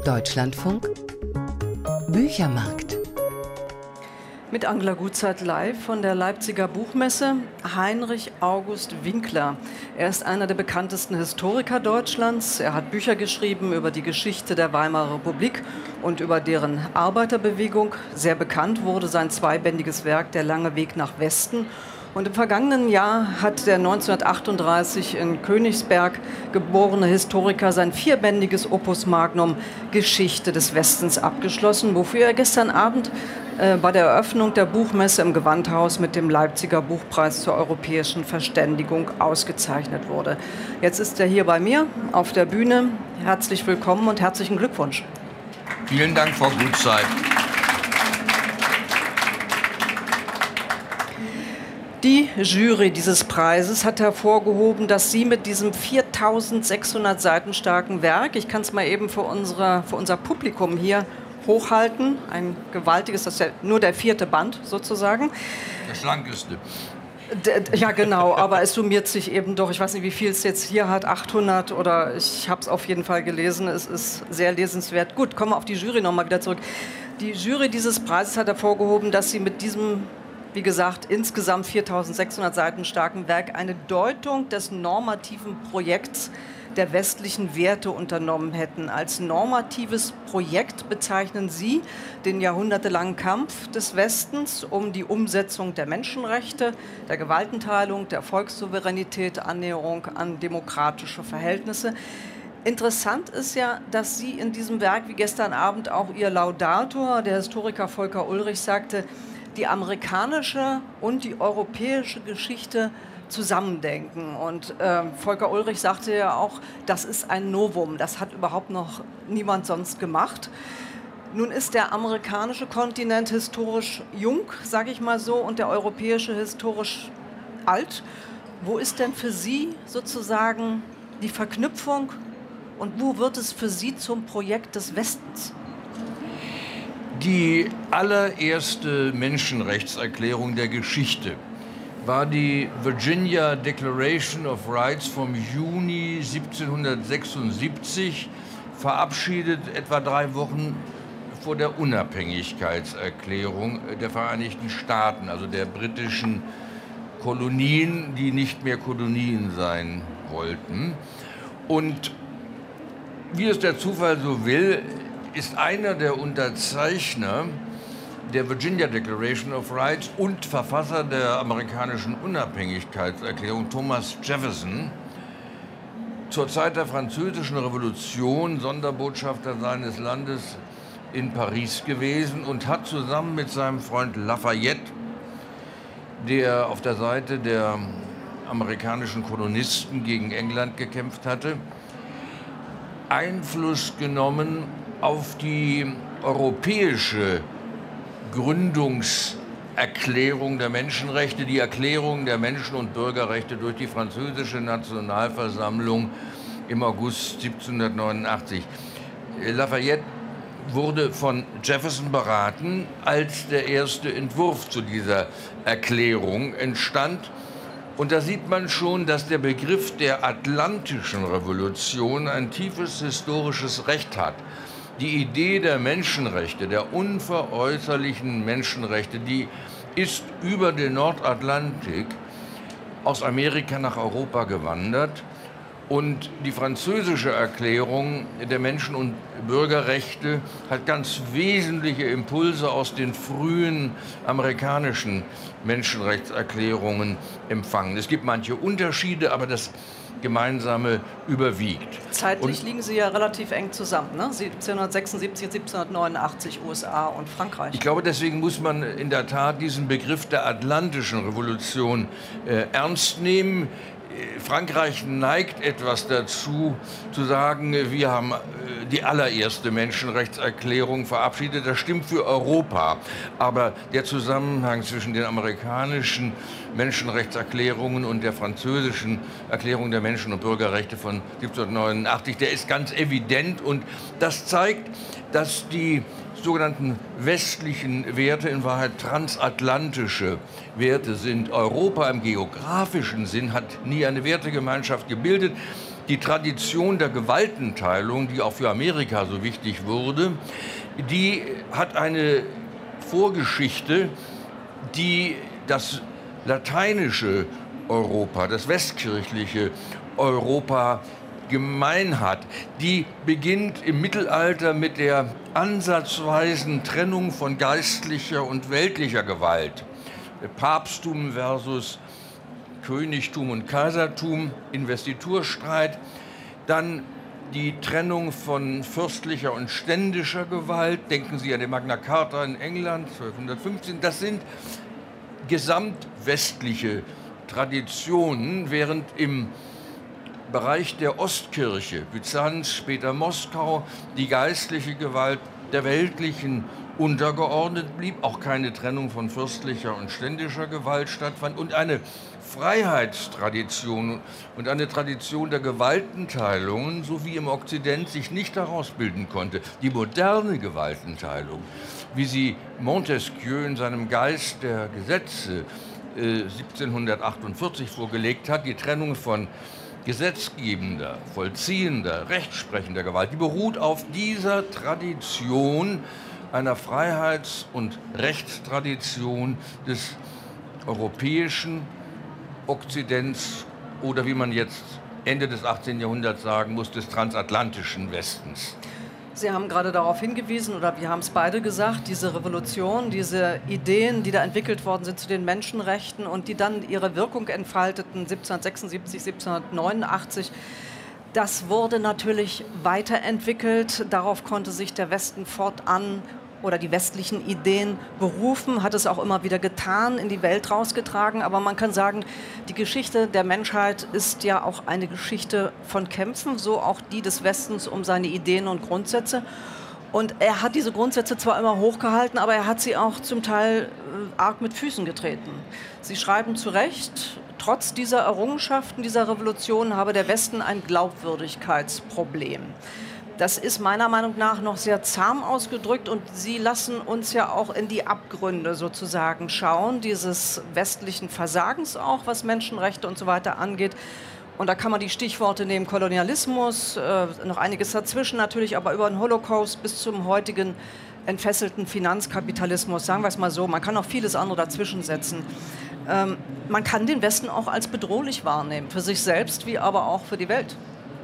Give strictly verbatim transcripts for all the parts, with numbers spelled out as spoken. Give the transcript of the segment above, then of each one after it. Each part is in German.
Deutschlandfunk Büchermarkt. Mit Angela Gutzeit live von der Leipziger Buchmesse. Heinrich August Winkler. Er ist einer der bekanntesten Historiker Deutschlands. Er hat Bücher geschrieben über die Geschichte der Weimarer Republik und über deren Arbeiterbewegung. Sehr bekannt wurde sein zweibändiges Werk Der lange Weg nach Westen. Und im vergangenen Jahr hat der neunzehnhundertachtunddreißig in Königsberg geborene Historiker sein vierbändiges Opus Magnum Geschichte des Westens abgeschlossen, wofür er gestern Abend äh, bei der Eröffnung der Buchmesse im Gewandhaus mit dem Leipziger Buchpreis zur europäischen Verständigung ausgezeichnet wurde. Jetzt ist er hier bei mir auf der Bühne. Herzlich willkommen und herzlichen Glückwunsch. Vielen Dank, Frau Gutzeit. Die Jury dieses Preises hat hervorgehoben, dass Sie mit diesem viertausendsechshundert Seiten starken Werk, ich kann es mal eben für, unsere, für unser Publikum hier hochhalten, ein gewaltiges, das ist ja nur der vierte Band sozusagen. Der schlankeste. Ja, genau, aber es summiert sich eben doch, ich weiß nicht, wie viel es jetzt hier hat, achthundert oder ich habe es auf jeden Fall gelesen, es ist sehr lesenswert. Gut, kommen wir auf die Jury nochmal wieder zurück. Die Jury dieses Preises hat hervorgehoben, dass Sie mit diesem, wie gesagt, insgesamt viertausendsechshundert Seiten starken Werk eine Deutung des normativen Projekts der westlichen Werte unternommen hätten. Als normatives Projekt bezeichnen Sie den jahrhundertelangen Kampf des Westens um die Umsetzung der Menschenrechte, der Gewaltenteilung, der Volkssouveränität, Annäherung an demokratische Verhältnisse. Interessant ist ja, dass Sie in diesem Werk, wie gestern Abend auch Ihr Laudator, der Historiker Volker Ullrich, sagte, die amerikanische und die europäische Geschichte zusammendenken. Und äh, Volker Ullrich sagte ja auch, das ist ein Novum, das hat überhaupt noch niemand sonst gemacht. Nun ist der amerikanische Kontinent historisch jung, sage ich mal so, und der europäische historisch alt. Wo ist denn für Sie sozusagen die Verknüpfung und wo wird es für Sie zum Projekt des Westens? Die allererste Menschenrechtserklärung der Geschichte war die Virginia Declaration of Rights vom Juni siebzehnhundertsechsundsiebzig, verabschiedet etwa drei Wochen vor der Unabhängigkeitserklärung der Vereinigten Staaten, also der britischen Kolonien, die nicht mehr Kolonien sein wollten. Und wie es der Zufall so will, ist einer der Unterzeichner der Virginia Declaration of Rights und Verfasser der amerikanischen Unabhängigkeitserklärung, Thomas Jefferson, zur Zeit der Französischen Revolution Sonderbotschafter seines Landes in Paris gewesen und hat zusammen mit seinem Freund Lafayette, der auf der Seite der amerikanischen Kolonisten gegen England gekämpft hatte, Einfluss genommen auf die europäische Gründungserklärung der Menschenrechte, die Erklärung der Menschen- und Bürgerrechte durch die französische Nationalversammlung im August siebzehnhundertneunundachtzig. Lafayette wurde von Jefferson beraten, als der erste Entwurf zu dieser Erklärung entstand. Und da sieht man schon, dass der Begriff der Atlantischen Revolution ein tiefes historisches Recht hat. Die Idee der Menschenrechte, der unveräußerlichen Menschenrechte, die ist über den Nordatlantik aus Amerika nach Europa gewandert. Und die französische Erklärung der Menschen- und Bürgerrechte hat ganz wesentliche Impulse aus den frühen amerikanischen Menschenrechtserklärungen empfangen. Es gibt manche Unterschiede, aber das Gemeinsame überwiegt. Zeitlich und liegen Sie ja relativ eng zusammen, ne? siebzehnhundertsechsundsiebzig, siebzehnhundertneunundachtzig U S A und Frankreich. Ich glaube, deswegen muss man in der Tat diesen Begriff der Atlantischen Revolution äh, ernst nehmen. Frankreich neigt etwas dazu, zu sagen, wir haben die allererste Menschenrechtserklärung verabschiedet. Das stimmt für Europa. Aber der Zusammenhang zwischen den amerikanischen Menschenrechtserklärungen und der französischen Erklärung der Menschen- und Bürgerrechte von siebzehnhundertneunundachtzig, der ist ganz evident. Und das zeigt, dass die sogenannten westlichen Werte in Wahrheit transatlantische Werte sind. Europa im geografischen Sinn hat nie eine Wertegemeinschaft gebildet. Die Tradition der Gewaltenteilung, die auch für Amerika so wichtig wurde, die hat eine Vorgeschichte, die das lateinische Europa, das westkirchliche Europa gemein hat. Die beginnt im Mittelalter mit der ansatzweisen Trennung von geistlicher und weltlicher Gewalt. Papsttum versus Königtum und Kaisertum, Investiturstreit, dann die Trennung von fürstlicher und ständischer Gewalt. Denken Sie an die Magna Carta in England, zwölfhundertfünfzehn. Das sind gesamtwestliche Traditionen, während im Bereich der Ostkirche, Byzanz, später Moskau, die geistliche Gewalt der weltlichen untergeordnet blieb, auch keine Trennung von fürstlicher und ständischer Gewalt stattfand und eine Freiheitstradition und eine Tradition der Gewaltenteilungen, so wie im Okzident, sich nicht daraus bilden konnte. Die moderne Gewaltenteilung, wie sie Montesquieu in seinem Geist der Gesetze äh, siebzehnhundertachtundvierzig vorgelegt hat, die Trennung von gesetzgebender, vollziehender, rechtsprechender Gewalt, die beruht auf dieser Tradition einer Freiheits- und Rechtstradition des europäischen Okzidents oder wie man jetzt Ende des achtzehnten Jahrhunderts sagen muss, des transatlantischen Westens. Sie haben gerade darauf hingewiesen, oder wir haben es beide gesagt, diese Revolution, diese Ideen, die da entwickelt worden sind zu den Menschenrechten und die dann ihre Wirkung entfalteten, siebzehnhundertsechsundsiebzig, siebzehnhundertneunundachtzig, das wurde natürlich weiterentwickelt. Darauf konnte sich der Westen fortan oder die westlichen Ideen berufen, hat es auch immer wieder getan, in die Welt rausgetragen. Aber man kann sagen, die Geschichte der Menschheit ist ja auch eine Geschichte von Kämpfen, so auch die des Westens um seine Ideen und Grundsätze. Und er hat diese Grundsätze zwar immer hochgehalten, aber er hat sie auch zum Teil äh, arg mit Füßen getreten. Sie schreiben zu Recht, trotz dieser Errungenschaften, dieser Revolution habe der Westen ein Glaubwürdigkeitsproblem. Das ist meiner Meinung nach noch sehr zahm ausgedrückt und Sie lassen uns ja auch in die Abgründe sozusagen schauen, dieses westlichen Versagens auch, was Menschenrechte und so weiter angeht. Und da kann man die Stichworte nehmen, Kolonialismus, äh, noch einiges dazwischen natürlich, aber über den Holocaust bis zum heutigen entfesselten Finanzkapitalismus, sagen wir es mal so, man kann auch vieles andere dazwischen setzen. Ähm, man kann den Westen auch als bedrohlich wahrnehmen, für sich selbst wie aber auch für die Welt.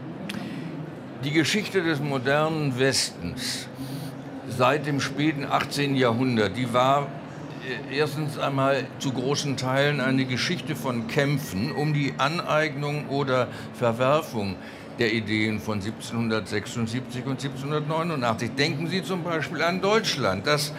Die Geschichte des modernen Westens seit dem späten achtzehnten Jahrhundert, die war erstens einmal zu großen Teilen eine Geschichte von Kämpfen um die Aneignung oder Verwerfung der Ideen von siebzehnhundertsechsundsiebzig und siebzehnhundertneunundachtzig. Denken Sie zum Beispiel an Deutschland, das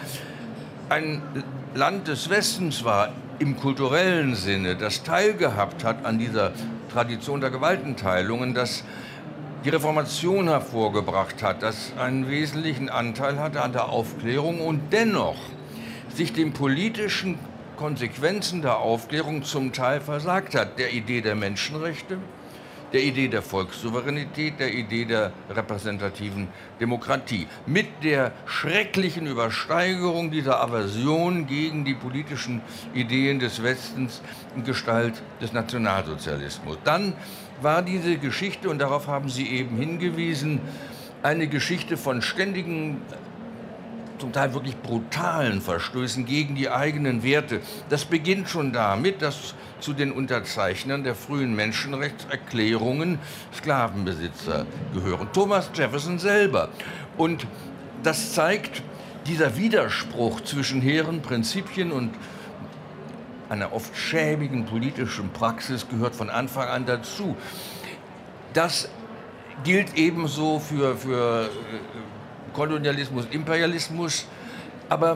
ein Land des Westens war im kulturellen Sinne, das teilgehabt hat an dieser Tradition der Gewaltenteilungen, das die Reformation hervorgebracht hat, das einen wesentlichen Anteil hatte an der Aufklärung und dennoch sich den politischen Konsequenzen der Aufklärung zum Teil versagt hat, der Idee der Menschenrechte, der Idee der Volkssouveränität, der Idee der repräsentativen Demokratie. Mit der schrecklichen Übersteigerung dieser Aversion gegen die politischen Ideen des Westens in Gestalt des Nationalsozialismus. Dann war diese Geschichte, und darauf haben Sie eben hingewiesen, eine Geschichte von ständigen, zum Teil wirklich brutalen Verstößen gegen die eigenen Werte. Das beginnt schon damit, dass zu den Unterzeichnern der frühen Menschenrechtserklärungen Sklavenbesitzer gehören. Thomas Jefferson selber. Und das zeigt, dieser Widerspruch zwischen hehren Prinzipien und einer oft schäbigen politischen Praxis gehört von Anfang an dazu. Das gilt ebenso für, für Kolonialismus, Imperialismus, aber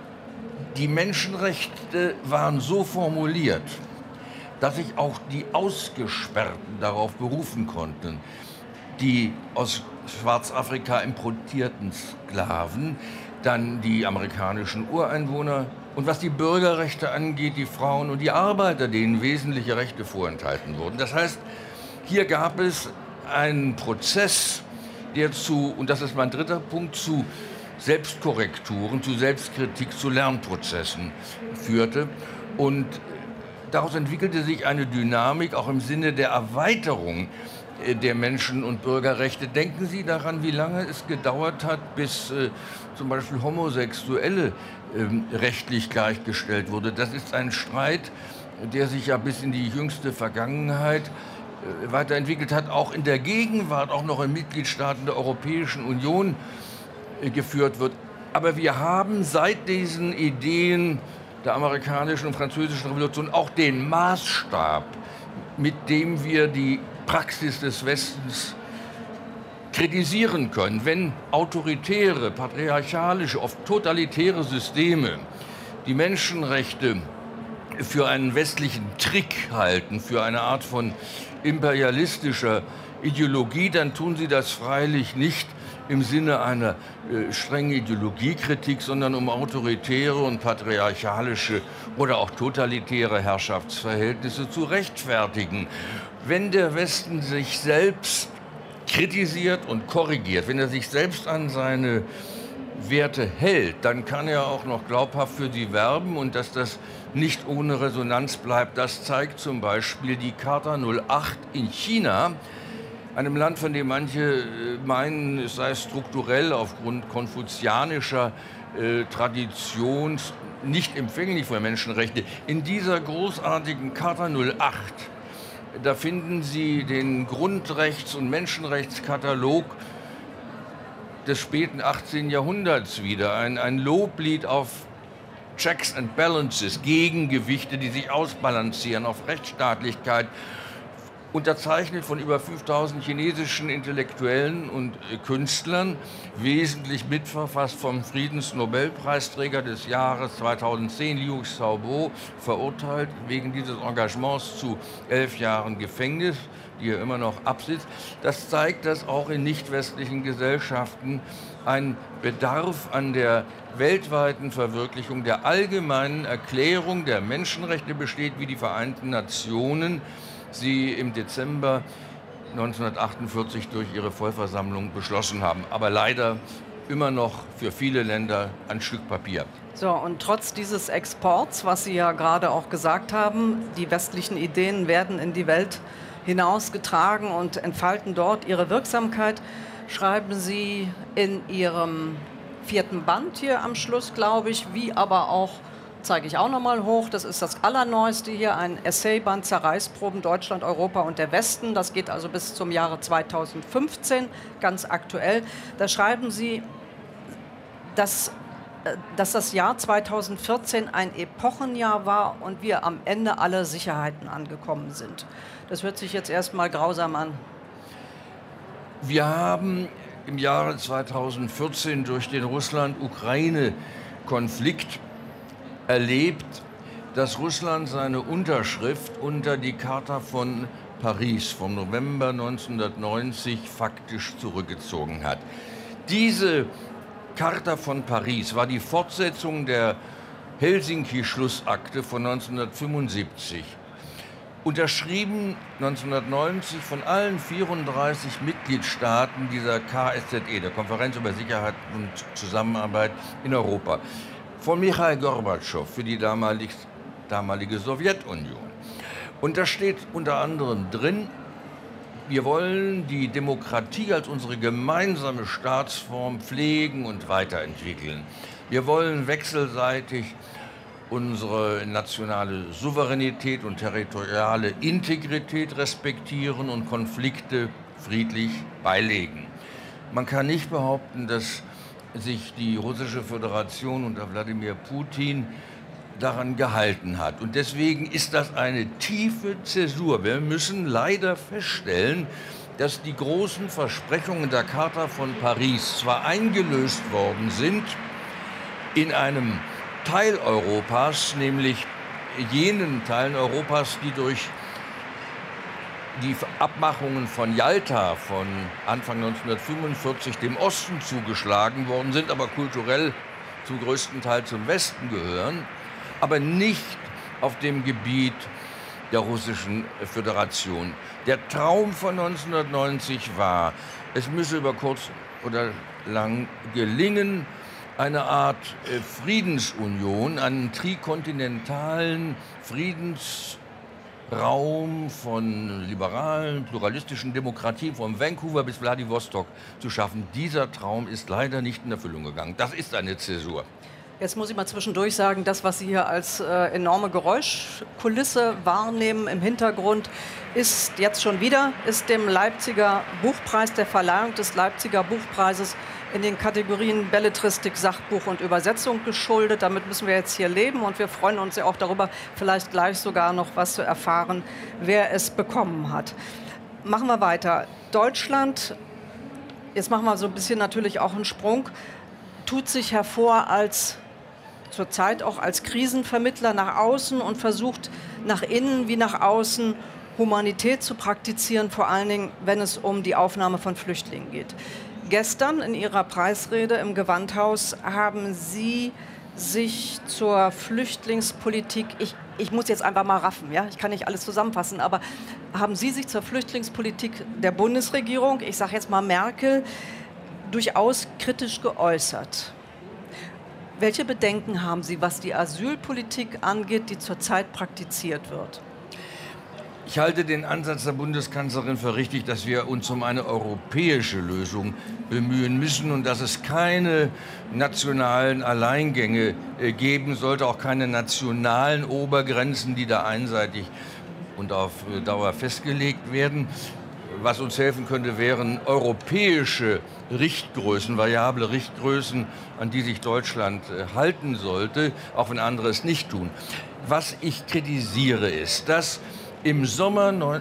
die Menschenrechte waren so formuliert, dass sich auch die Ausgesperrten darauf berufen konnten, die aus Schwarzafrika importierten Sklaven, dann die amerikanischen Ureinwohner und was die Bürgerrechte angeht, die Frauen und die Arbeiter, denen wesentliche Rechte vorenthalten wurden. Das heißt, hier gab es einen Prozess, der zu, und das ist mein dritter Punkt, zu Selbstkorrekturen, zu Selbstkritik, zu Lernprozessen führte. Und daraus entwickelte sich eine Dynamik auch im Sinne der Erweiterung der Menschen- und Bürgerrechte. Denken Sie daran, wie lange es gedauert hat, bis äh, zum Beispiel Homosexuelle äh, rechtlich gleichgestellt wurde. Das ist ein Streit, der sich ja bis in die jüngste Vergangenheit äh, weiterentwickelt hat, auch in der Gegenwart, auch noch in Mitgliedstaaten der Europäischen Union äh, geführt wird. Aber wir haben seit diesen Ideen der amerikanischen und französischen Revolution auch den Maßstab, mit dem wir die Praxis des Westens kritisieren können. Wenn autoritäre, patriarchalische, oft totalitäre Systeme die Menschenrechte für einen westlichen Trick halten, für eine Art von imperialistischer Ideologie, dann tun sie das freilich nicht im Sinne einer äh, strengen Ideologiekritik, sondern um autoritäre und patriarchalische oder auch totalitäre Herrschaftsverhältnisse zu rechtfertigen. Wenn der Westen sich selbst kritisiert und korrigiert, wenn er sich selbst an seine Werte hält, dann kann er auch noch glaubhaft für sie werben, und dass das nicht ohne Resonanz bleibt, das zeigt zum Beispiel die Charta null acht in China, einem Land, von dem manche meinen, es sei strukturell aufgrund konfuzianischer äh, Tradition nicht empfänglich für Menschenrechte. In dieser großartigen Charta null acht, da finden Sie den Grundrechts- und Menschenrechtskatalog des späten achtzehnten Jahrhunderts wieder. Ein, ein Loblied auf Checks and Balances, Gegengewichte, die sich ausbalancieren, auf Rechtsstaatlichkeit, unterzeichnet von über fünftausend chinesischen Intellektuellen und Künstlern, wesentlich mitverfasst vom Friedensnobelpreisträger des Jahres zweitausendzehn, Liu Xiaobo, verurteilt wegen dieses Engagements zu elf Jahren Gefängnis, die er immer noch absitzt. Das zeigt, dass auch in nicht-westlichen Gesellschaften ein Bedarf an der weltweiten Verwirklichung der allgemeinen Erklärung der Menschenrechte besteht, wie die Vereinten Nationen sie im Dezember neunzehnhundertachtundvierzig durch ihre Vollversammlung beschlossen haben. Aber leider immer noch für viele Länder ein Stück Papier. So, und trotz dieses Exports, was Sie ja gerade auch gesagt haben, die westlichen Ideen werden in die Welt hinausgetragen und entfalten dort ihre Wirksamkeit, schreiben Sie in Ihrem vierten Band hier am Schluss, glaube ich, wie aber auch, zeige ich auch noch mal hoch, das ist das Allerneueste hier, ein Essayband Zerreißproben Deutschland, Europa und der Westen. Das geht also bis zum Jahre zweitausendfünfzehn, ganz aktuell. Da schreiben Sie, dass, dass das Jahr zweitausendvierzehn ein Epochenjahr war und wir am Ende aller Sicherheiten angekommen sind. Das hört sich jetzt erstmal grausam an. Wir haben im Jahre zweitausendvierzehn durch den Russland-Ukraine-Konflikt erlebt, dass Russland seine Unterschrift unter die Charta von Paris vom November neunzehnhundertneunzig faktisch zurückgezogen hat. Diese Charta von Paris war die Fortsetzung der Helsinki-Schlussakte von neunzehnhundertfünfundsiebzig. Unterschrieben neunzehnhundertneunzig von allen vierunddreißig Mitgliedstaaten dieser K S Z E, der Konferenz über Sicherheit und Zusammenarbeit in Europa, von Michail Gorbatschow für die damalig, damalige Sowjetunion. Und da steht unter anderem drin, wir wollen die Demokratie als unsere gemeinsame Staatsform pflegen und weiterentwickeln. Wir wollen wechselseitig unsere nationale Souveränität und territoriale Integrität respektieren und Konflikte friedlich beilegen. Man kann nicht behaupten, dass sich die Russische Föderation unter Wladimir Putin daran gehalten hat. Und deswegen ist das eine tiefe Zäsur. Wir müssen leider feststellen, dass die großen Versprechungen der Charta von Paris zwar eingelöst worden sind, in einem Teil Europas, nämlich jenen Teilen Europas, die durch die Abmachungen von Jalta von Anfang neunzehnhundertfünfundvierzig dem Osten zugeschlagen worden sind, aber kulturell zum größten Teil zum Westen gehören, aber nicht auf dem Gebiet der Russischen Föderation. Der Traum von neunzehnhundertneunzig war, es müsse über kurz oder lang gelingen, eine Art Friedensunion, einen trikontinentalen Friedens Raum von liberalen, pluralistischen Demokratien von Vancouver bis Wladiwostok zu schaffen. Dieser Traum ist leider nicht in Erfüllung gegangen. Das ist eine Zäsur. Jetzt muss ich mal zwischendurch sagen, das, was Sie hier als äh, enorme Geräuschkulisse wahrnehmen im Hintergrund, ist jetzt schon wieder, ist dem Leipziger Buchpreis, der Verleihung des Leipziger Buchpreises in den Kategorien Belletristik, Sachbuch und Übersetzung geschuldet. Damit müssen wir jetzt hier leben und wir freuen uns ja auch darüber, vielleicht gleich sogar noch was zu erfahren, wer es bekommen hat. Machen wir weiter. Deutschland, jetzt machen wir so ein bisschen natürlich auch einen Sprung, tut sich hervor als zurzeit auch als Krisenvermittler nach außen und versucht nach innen wie nach außen Humanität zu praktizieren, vor allen Dingen, wenn es um die Aufnahme von Flüchtlingen geht. Gestern in Ihrer Preisrede im Gewandhaus haben Sie sich zur Flüchtlingspolitik, ich, ich muss jetzt einfach mal raffen, ja? Ich kann nicht alles zusammenfassen, aber haben Sie sich zur Flüchtlingspolitik der Bundesregierung, ich sage jetzt mal Merkel, durchaus kritisch geäußert? Welche Bedenken haben Sie, was die Asylpolitik angeht, die zurzeit praktiziert wird? Ich halte den Ansatz der Bundeskanzlerin für richtig, dass wir uns um eine europäische Lösung bemühen müssen und dass es keine nationalen Alleingänge geben sollte, auch keine nationalen Obergrenzen, die da einseitig und auf Dauer festgelegt werden. Was uns helfen könnte, wären europäische Richtgrößen, variable Richtgrößen, an die sich Deutschland halten sollte, auch wenn andere es nicht tun. Was ich kritisiere, ist, dass im Sommer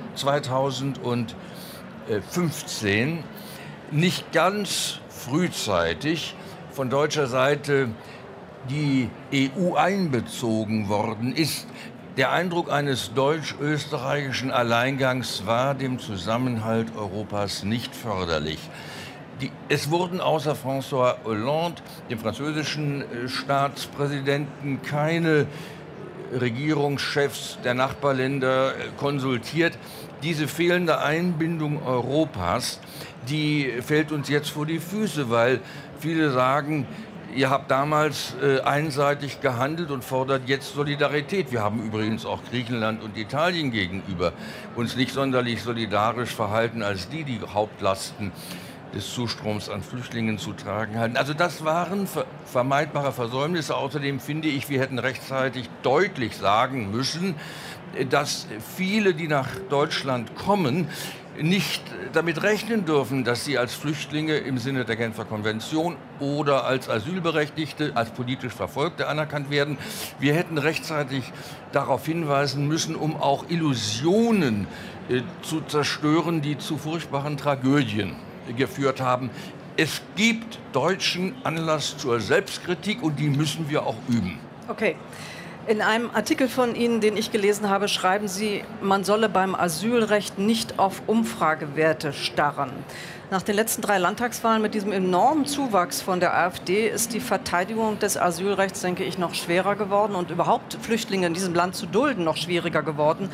zweitausendfünfzehn nicht ganz frühzeitig von deutscher Seite die E U einbezogen worden ist. Der Eindruck eines deutsch-österreichischen Alleingangs war dem Zusammenhalt Europas nicht förderlich. Die, es wurden außer François Hollande, dem französischen Staatspräsidenten, keine Regierungschefs der Nachbarländer konsultiert. Diese fehlende Einbindung Europas, die fällt uns jetzt vor die Füße, weil viele sagen, ihr habt damals äh, einseitig gehandelt und fordert jetzt Solidarität. Wir haben übrigens auch Griechenland und Italien gegenüber uns nicht sonderlich solidarisch verhalten, als die die Hauptlasten des Zustroms an Flüchtlingen zu tragen hatten. Also das waren ver- vermeidbare Versäumnisse. Außerdem finde ich, wir hätten rechtzeitig deutlich sagen müssen, dass viele, die nach Deutschland kommen, nicht damit rechnen dürfen, dass sie als Flüchtlinge im Sinne der Genfer Konvention oder als Asylberechtigte, als politisch Verfolgte anerkannt werden. Wir hätten rechtzeitig darauf hinweisen müssen, um auch Illusionen äh, zu zerstören, die zu furchtbaren Tragödien geführt haben. Es gibt Deutschen Anlass zur Selbstkritik und die müssen wir auch üben. Okay. In einem Artikel von Ihnen, den ich gelesen habe, schreiben Sie, man solle beim Asylrecht nicht auf Umfragewerte starren. Nach den letzten drei Landtagswahlen mit diesem enormen Zuwachs von der AfD ist die Verteidigung des Asylrechts, denke ich, noch schwerer geworden und überhaupt Flüchtlinge in diesem Land zu dulden noch schwieriger geworden.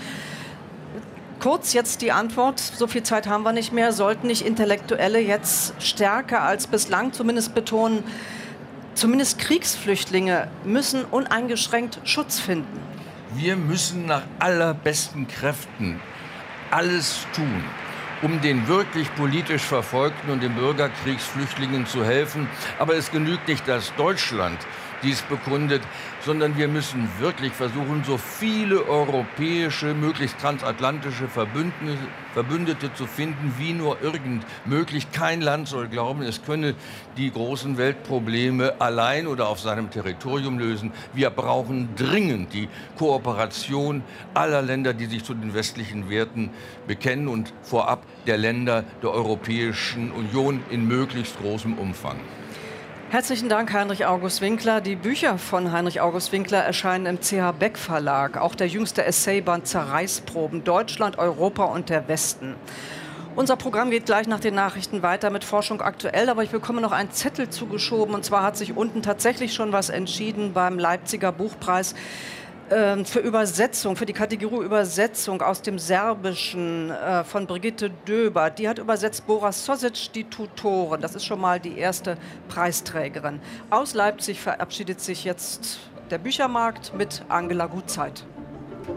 Kurz jetzt die Antwort, so viel Zeit haben wir nicht mehr, sollten nicht Intellektuelle jetzt stärker als bislang zumindest betonen, zumindest Kriegsflüchtlinge müssen uneingeschränkt Schutz finden? Wir müssen nach allerbesten Kräften alles tun, um den wirklich politisch Verfolgten und den Bürgerkriegsflüchtlingen zu helfen. Aber es genügt nicht, dass Deutschland dies bekundet, sondern wir müssen wirklich versuchen, so viele europäische, möglichst transatlantische Verbündete, Verbündete zu finden, wie nur irgend möglich. Kein Land soll glauben, es könne die großen Weltprobleme allein oder auf seinem Territorium lösen. Wir brauchen dringend die Kooperation aller Länder, die sich zu den westlichen Werten bekennen und vorab der Länder der Europäischen Union in möglichst großem Umfang. Herzlichen Dank, Heinrich August Winkler. Die Bücher von Heinrich August Winkler erscheinen im C H. Beck Verlag. Auch der jüngste Essayband Zerreißproben, Deutschland, Europa und der Westen. Unser Programm geht gleich nach den Nachrichten weiter mit Forschung aktuell, aber ich bekomme noch einen Zettel zugeschoben. Und zwar hat sich unten tatsächlich schon was entschieden beim Leipziger Buchpreis für Übersetzung, für die Kategorie Übersetzung aus dem Serbischen äh, von Brigitte Döber. Die hat übersetzt Boris Sosic, die Tutoren. Das ist schon mal die erste Preisträgerin. Aus Leipzig verabschiedet sich jetzt der Büchermarkt mit Angela Gutzeit.